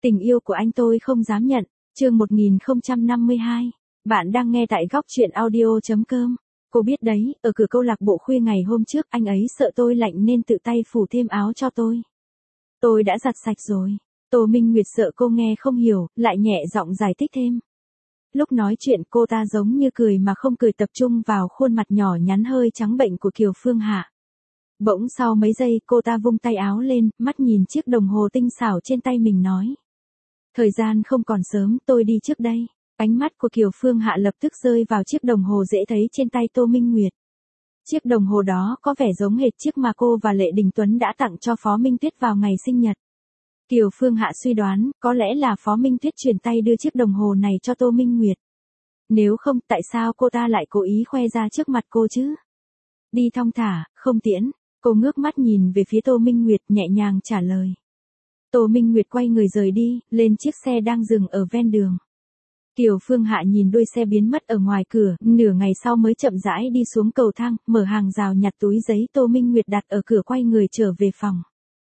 Tình yêu của anh tôi không dám nhận. Chương 1052. Bạn đang nghe tại góc truyện audio.com. Cô biết đấy, ở cửa câu lạc bộ khuya ngày hôm trước anh ấy sợ tôi lạnh nên tự tay phủ thêm áo cho tôi. Tôi đã giặt sạch rồi. Tô Minh Nguyệt sợ cô nghe không hiểu, lại nhẹ giọng giải thích thêm. Lúc nói chuyện cô ta giống như cười mà không cười, tập trung vào khuôn mặt nhỏ nhắn hơi trắng bệnh của Kiều Phương Hạ. Bỗng sau mấy giây cô ta vung tay áo lên, mắt nhìn chiếc đồng hồ tinh xảo trên tay mình nói. Thời gian không còn sớm, tôi đi trước đây. Ánh mắt của Kiều Phương Hạ lập tức rơi vào chiếc đồng hồ dễ thấy trên tay Tô Minh Nguyệt. Chiếc đồng hồ đó có vẻ giống hệt chiếc mà cô và Lệ Đình Tuấn đã tặng cho Phó Minh Tuyết vào ngày sinh nhật. Kiều Phương Hạ suy đoán, có lẽ là Phó Minh Tuyết chuyển tay đưa chiếc đồng hồ này cho Tô Minh Nguyệt. Nếu không, tại sao cô ta lại cố ý khoe ra trước mặt cô chứ? Đi thong thả, không tiễn. Cô ngước mắt nhìn về phía Tô Minh Nguyệt, nhẹ nhàng trả lời. Tô Minh Nguyệt quay người rời đi, lên chiếc xe đang dừng ở ven đường. Kiều Phương Hạ nhìn đuôi xe biến mất ở ngoài cửa, nửa ngày sau mới chậm rãi đi xuống cầu thang, mở hàng rào nhặt túi giấy Tô Minh Nguyệt đặt ở cửa, quay người trở về phòng.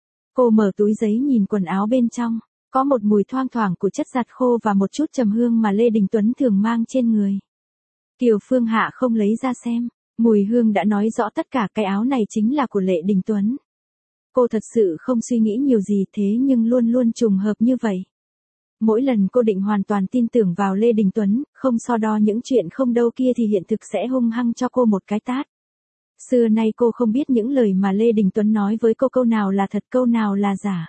Cô mở túi giấy nhìn quần áo bên trong, có một mùi thoang thoảng của chất giặt khô và một chút trầm hương mà Lê Đình Tuấn thường mang trên người. Kiều Phương Hạ không lấy ra xem, mùi hương đã nói rõ tất cả, cái áo này chính là của Lệ Đình Tuấn. Cô thật sự không suy nghĩ nhiều gì, thế nhưng luôn luôn trùng hợp như vậy. Mỗi lần cô định hoàn toàn tin tưởng vào Lê Đình Tuấn, không so đo những chuyện không đâu kia thì hiện thực sẽ hung hăng cho cô một cái tát. Xưa nay cô không biết những lời mà Lê Đình Tuấn nói với cô câu nào là thật, câu nào là giả.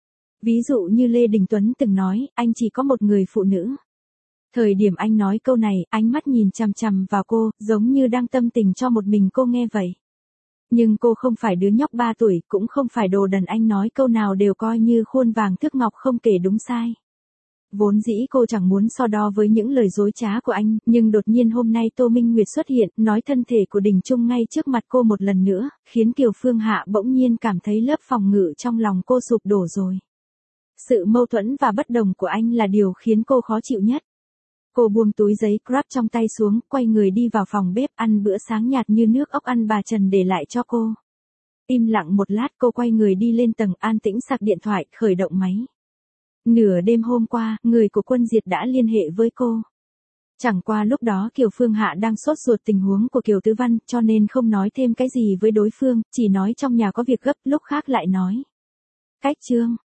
Ví dụ như Lê Đình Tuấn từng nói, anh chỉ có một người phụ nữ. Thời điểm anh nói câu này, ánh mắt nhìn chằm chằm vào cô, giống như đang tâm tình cho một mình cô nghe vậy. Nhưng cô không phải đứa nhóc 3 tuổi, cũng không phải đồ đần, anh nói câu nào đều coi như khuôn vàng thước ngọc, không kể đúng sai. Vốn dĩ cô chẳng muốn so đo với những lời dối trá của anh, nhưng đột nhiên hôm nay Tô Minh Nguyệt xuất hiện, nói thân thể của Đình Trung ngay trước mặt cô một lần nữa, khiến Kiều Phương Hạ bỗng nhiên cảm thấy lớp phòng ngự trong lòng cô sụp đổ rồi. Sự mâu thuẫn và bất đồng của anh là điều khiến cô khó chịu nhất. Cô buông túi giấy Grab trong tay xuống, quay người đi vào phòng bếp ăn bữa sáng nhạt như nước ốc ăn bà Trần để lại cho cô. Im lặng một lát cô quay người đi lên tầng, an tĩnh sạc điện thoại, khởi động máy. Nửa đêm hôm qua, người của Quân Diệt đã liên hệ với cô. Chẳng qua lúc đó Kiều Phương Hạ đang sốt ruột tình huống của Kiều Tứ Văn, cho nên không nói thêm cái gì với đối phương, chỉ nói trong nhà có việc gấp, lúc khác lại nói. Cách chương.